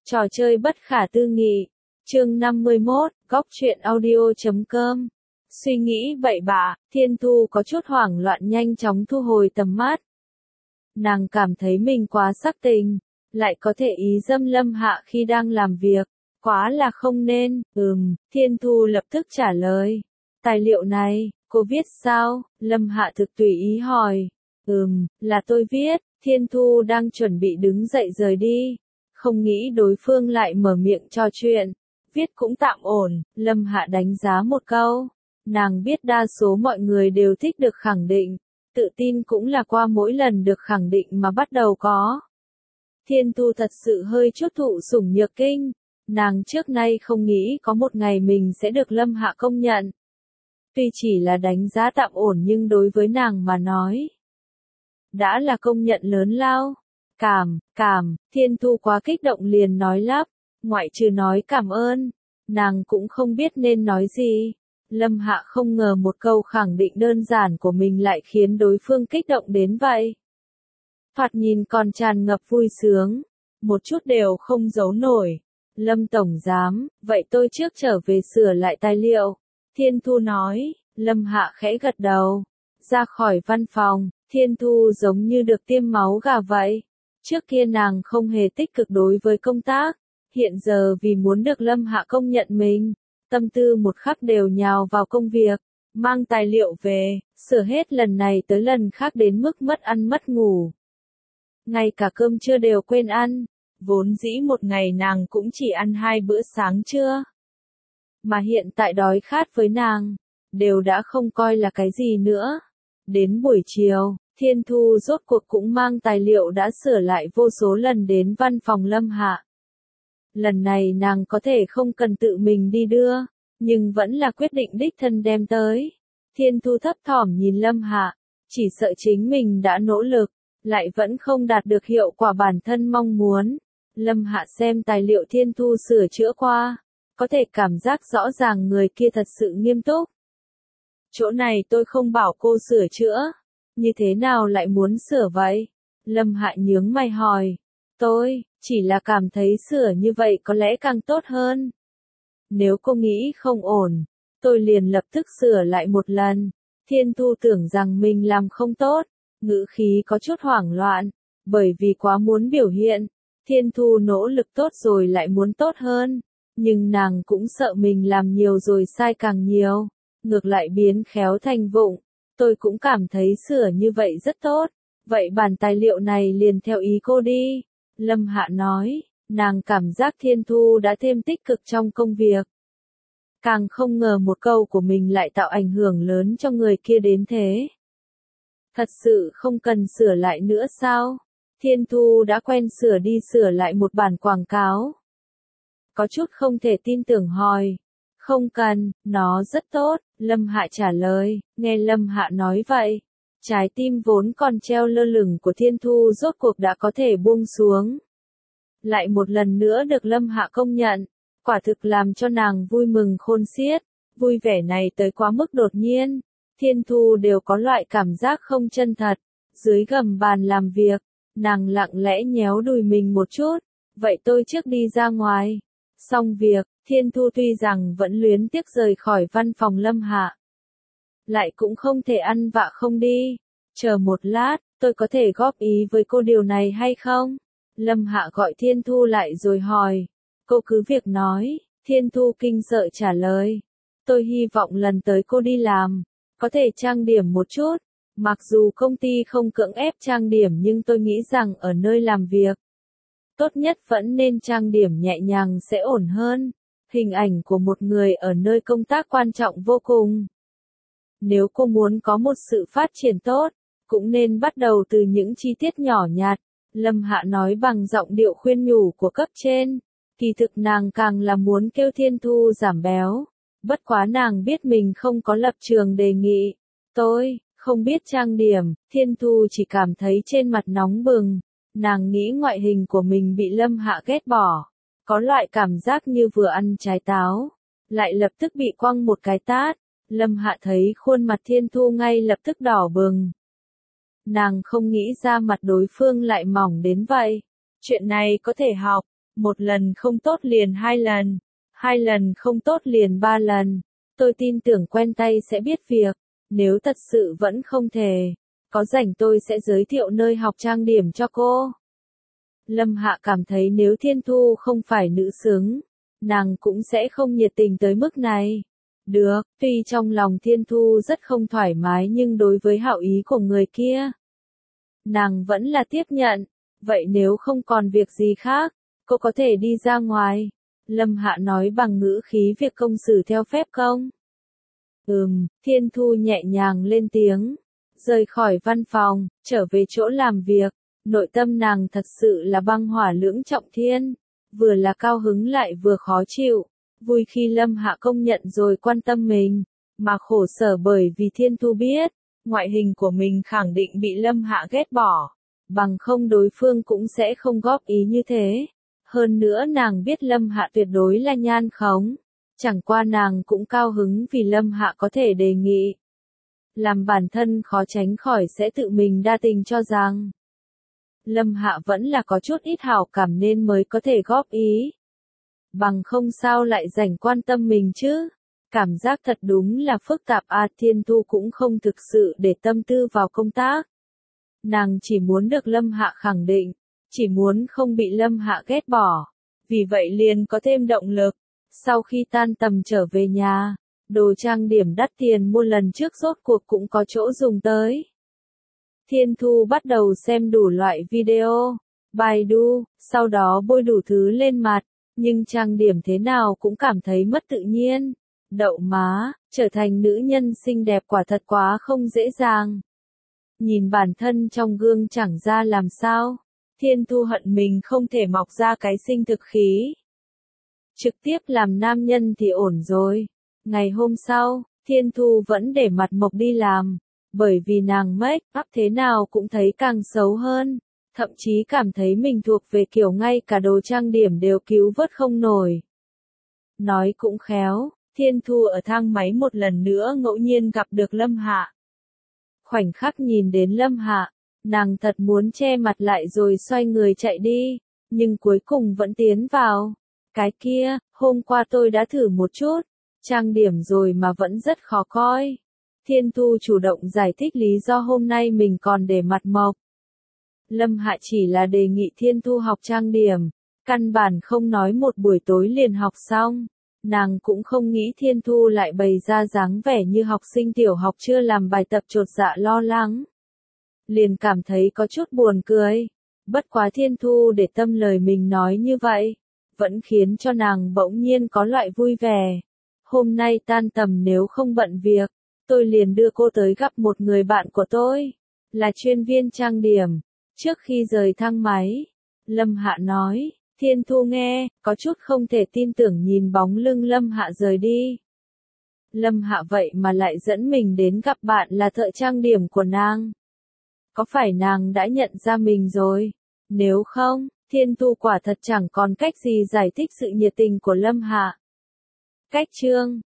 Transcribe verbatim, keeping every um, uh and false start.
Trò chơi bất khả tư nghị. Chương năm mươi mốt, góc truyện audio chấm com. Suy nghĩ bậy bạ, Thiên Thu có chút hoảng loạn nhanh chóng thu hồi tầm mắt. Nàng cảm thấy mình quá sắc tình, lại có thể ý dâm Lâm Hạ khi đang làm việc, quá là không nên. Ừm, Thiên Thu lập tức trả lời. Tài liệu này, cô viết sao? Lâm Hạ thực tùy ý hỏi. Ừm, là tôi viết. Thiên Thu đang chuẩn bị đứng dậy rời đi, không nghĩ đối phương lại mở miệng trò chuyện. Viết cũng tạm ổn, Lâm Hạ đánh giá một câu. Nàng biết đa số mọi người đều thích được khẳng định, tự tin cũng là qua mỗi lần được khẳng định mà bắt đầu có. Thiên Thu thật sự hơi chút thụ sủng nhược kinh, nàng trước nay không nghĩ có một ngày mình sẽ được Lâm Hạ công nhận. Tuy chỉ là đánh giá tạm ổn nhưng đối với nàng mà nói, đã là công nhận lớn lao. Cảm, cảm, Thiên Thu quá kích động liền nói lắp, ngoại trừ nói cảm ơn, nàng cũng không biết nên nói gì. Lâm Hạ không ngờ một câu khẳng định đơn giản của mình lại khiến đối phương kích động đến vậy. Thoạt nhìn còn tràn ngập vui sướng, một chút đều không giấu nổi. Lâm Tổng Giám, vậy tôi trước trở về sửa lại tài liệu. Thiên Thu nói. Lâm Hạ khẽ gật đầu. Ra khỏi văn phòng, Thiên Thu giống như được tiêm máu gà vậy. Trước kia nàng không hề tích cực đối với công tác, hiện giờ vì muốn được Lâm Hạ công nhận mình, tâm tư một khắc đều nhào vào công việc, mang tài liệu về, sửa hết lần này tới lần khác đến mức mất ăn mất ngủ. Ngay cả cơm trưa đều quên ăn, vốn dĩ một ngày nàng cũng chỉ ăn hai bữa sáng trưa. Mà hiện tại đói khát với nàng, đều đã không coi là cái gì nữa. Đến buổi chiều, Thiên Thu rốt cuộc cũng mang tài liệu đã sửa lại vô số lần đến văn phòng Lâm Hạ. Lần này nàng có thể không cần tự mình đi đưa, nhưng vẫn là quyết định đích thân đem tới. Thiên Thu thấp thỏm nhìn Lâm Hạ, chỉ sợ chính mình đã nỗ lực, lại vẫn không đạt được hiệu quả bản thân mong muốn. Lâm Hạ xem tài liệu Thiên Thu sửa chữa qua, có thể cảm giác rõ ràng người kia thật sự nghiêm túc. Chỗ này tôi không bảo cô sửa chữa, như thế nào lại muốn sửa vậy? Lâm Hạ nhướng mày hỏi. Tôi, chỉ là cảm thấy sửa như vậy có lẽ càng tốt hơn. Nếu cô nghĩ không ổn, tôi liền lập tức sửa lại một lần. Thiên Thu tưởng rằng mình làm không tốt, ngữ khí có chút hoảng loạn, bởi vì quá muốn biểu hiện. Thiên Thu nỗ lực tốt rồi lại muốn tốt hơn, nhưng nàng cũng sợ mình làm nhiều rồi sai càng nhiều, ngược lại biến khéo thành vụng. Tôi cũng cảm thấy sửa như vậy rất tốt, vậy bản tài liệu này liền theo ý cô đi. Lâm Hạ nói, nàng cảm giác Thiên Thu đã thêm tích cực trong công việc. Càng không ngờ một câu của mình lại tạo ảnh hưởng lớn cho người kia đến thế. Thật sự không cần sửa lại nữa sao? Thiên Thu đã quen sửa đi sửa lại một bản quảng cáo. Có chút không thể tin tưởng hỏi. Không cần, nó rất tốt, Lâm Hạ trả lời. Nghe Lâm Hạ nói vậy, trái tim vốn còn treo lơ lửng của Thiên Thu rốt cuộc đã có thể buông xuống. Lại một lần nữa được Lâm Hạ công nhận, quả thực làm cho nàng vui mừng khôn xiết. Vui vẻ này tới quá mức đột nhiên, Thiên Thu đều có loại cảm giác không chân thật. Dưới gầm bàn làm việc, nàng lặng lẽ nhéo đùi mình một chút. Vậy tôi trước đi ra ngoài. Xong việc, Thiên Thu tuy rằng vẫn luyến tiếc rời khỏi văn phòng Lâm Hạ, lại cũng không thể ăn vạ không đi. Chờ một lát, tôi có thể góp ý với cô điều này hay không? Lâm Hạ gọi Thiên Thu lại rồi hỏi. Cô cứ việc nói. Thiên Thu kinh sợ trả lời. Tôi hy vọng lần tới cô đi làm, có thể trang điểm một chút. Mặc dù công ty không cưỡng ép trang điểm nhưng tôi nghĩ rằng ở nơi làm việc, tốt nhất vẫn nên trang điểm nhẹ nhàng sẽ ổn hơn. Hình ảnh của một người ở nơi công tác quan trọng vô cùng. Nếu cô muốn có một sự phát triển tốt, cũng nên bắt đầu từ những chi tiết nhỏ nhặt. Lâm Hạ nói bằng giọng điệu khuyên nhủ của cấp trên. Kỳ thực nàng càng là muốn kêu Thiên Thu giảm béo. Bất quá nàng biết mình không có lập trường đề nghị. Tôi, không biết trang điểm. Thiên Thu chỉ cảm thấy trên mặt nóng bừng. Nàng nghĩ ngoại hình của mình bị Lâm Hạ ghét bỏ. Có loại cảm giác như vừa ăn trái táo, lại lập tức bị quăng một cái tát. Lâm Hạ thấy khuôn mặt Thiên Thu ngay lập tức đỏ bừng. Nàng không nghĩ ra mặt đối phương lại mỏng đến vậy. Chuyện này có thể học. Một lần không tốt liền hai lần, hai lần không tốt liền ba lần. Tôi tin tưởng quen tay sẽ biết việc, nếu thật sự vẫn không thể, có rảnh tôi sẽ giới thiệu nơi học trang điểm cho cô. Lâm Hạ cảm thấy nếu Thiên Thu không phải nữ xứng, nàng cũng sẽ không nhiệt tình tới mức này. Được, tuy trong lòng Thiên Thu rất không thoải mái nhưng đối với hảo ý của người kia, nàng vẫn là tiếp nhận. Vậy nếu không còn việc gì khác, cô có thể đi ra ngoài. Lâm Hạ nói bằng ngữ khí việc công xử theo phép không? Ừm, Thiên Thu nhẹ nhàng lên tiếng, rời khỏi văn phòng, trở về chỗ làm việc. Nội tâm nàng thật sự là băng hỏa lưỡng trọng thiên, vừa là cao hứng lại vừa khó chịu, vui khi Lâm Hạ công nhận rồi quan tâm mình, mà khổ sở bởi vì Thiên Thu biết, ngoại hình của mình khẳng định bị Lâm Hạ ghét bỏ, bằng không đối phương cũng sẽ không góp ý như thế. Hơn nữa nàng biết Lâm Hạ tuyệt đối là nhan khống, chẳng qua nàng cũng cao hứng vì Lâm Hạ có thể đề nghị. Làm bản thân khó tránh khỏi sẽ tự mình đa tình cho rằng Lâm Hạ vẫn là có chút ít hảo cảm nên mới có thể góp ý. Bằng không sao lại rảnh quan tâm mình chứ. Cảm giác thật đúng là phức tạp à. Thiên Thu cũng không thực sự để tâm tư vào công tác. Nàng chỉ muốn được Lâm Hạ khẳng định, chỉ muốn không bị Lâm Hạ ghét bỏ. Vì vậy liền có thêm động lực. Sau khi tan tầm trở về nhà, đồ trang điểm đắt tiền mua lần trước rốt cuộc cũng có chỗ dùng tới. Thiên Thu bắt đầu xem đủ loại video, Baidu, sau đó bôi đủ thứ lên mặt, nhưng trang điểm thế nào cũng cảm thấy mất tự nhiên. Đậu má, trở thành nữ nhân xinh đẹp quả thật quá không dễ dàng. Nhìn bản thân trong gương chẳng ra làm sao, Thiên Thu hận mình không thể mọc ra cái sinh thực khí. Trực tiếp làm nam nhân thì ổn rồi. Ngày hôm sau, Thiên Thu vẫn để mặt mộc đi làm. Bởi vì nàng make up thế nào cũng thấy càng xấu hơn, thậm chí cảm thấy mình thuộc về kiểu ngay cả đồ trang điểm đều cứu vớt không nổi. Nói cũng khéo, Thiên Thu ở thang máy một lần nữa ngẫu nhiên gặp được Lâm Hạ. Khoảnh khắc nhìn đến Lâm Hạ, nàng thật muốn che mặt lại rồi xoay người chạy đi, nhưng cuối cùng vẫn tiến vào. Cái kia, hôm qua tôi đã thử một chút, trang điểm rồi mà vẫn rất khó coi. Thiên Thu chủ động giải thích lý do hôm nay mình còn để mặt mộc. Lâm Hạ chỉ là đề nghị Thiên Thu học trang điểm, căn bản không nói một buổi tối liền học xong. Nàng cũng không nghĩ Thiên Thu lại bày ra dáng vẻ như học sinh tiểu học chưa làm bài tập chột dạ lo lắng. Liền cảm thấy có chút buồn cười. Bất quá Thiên Thu để tâm lời mình nói như vậy, vẫn khiến cho nàng bỗng nhiên có loại vui vẻ. Hôm nay tan tầm nếu không bận việc, tôi liền đưa cô tới gặp một người bạn của tôi, là chuyên viên trang điểm. Trước khi rời thang máy, Lâm Hạ nói, Thiên Thu nghe, có chút không thể tin tưởng nhìn bóng lưng Lâm Hạ rời đi. Lâm Hạ vậy mà lại dẫn mình đến gặp bạn là thợ trang điểm của nàng. Có phải nàng đã nhận ra mình rồi? Nếu không, Thiên Thu quả thật chẳng còn cách gì giải thích sự nhiệt tình của Lâm Hạ. Cách chương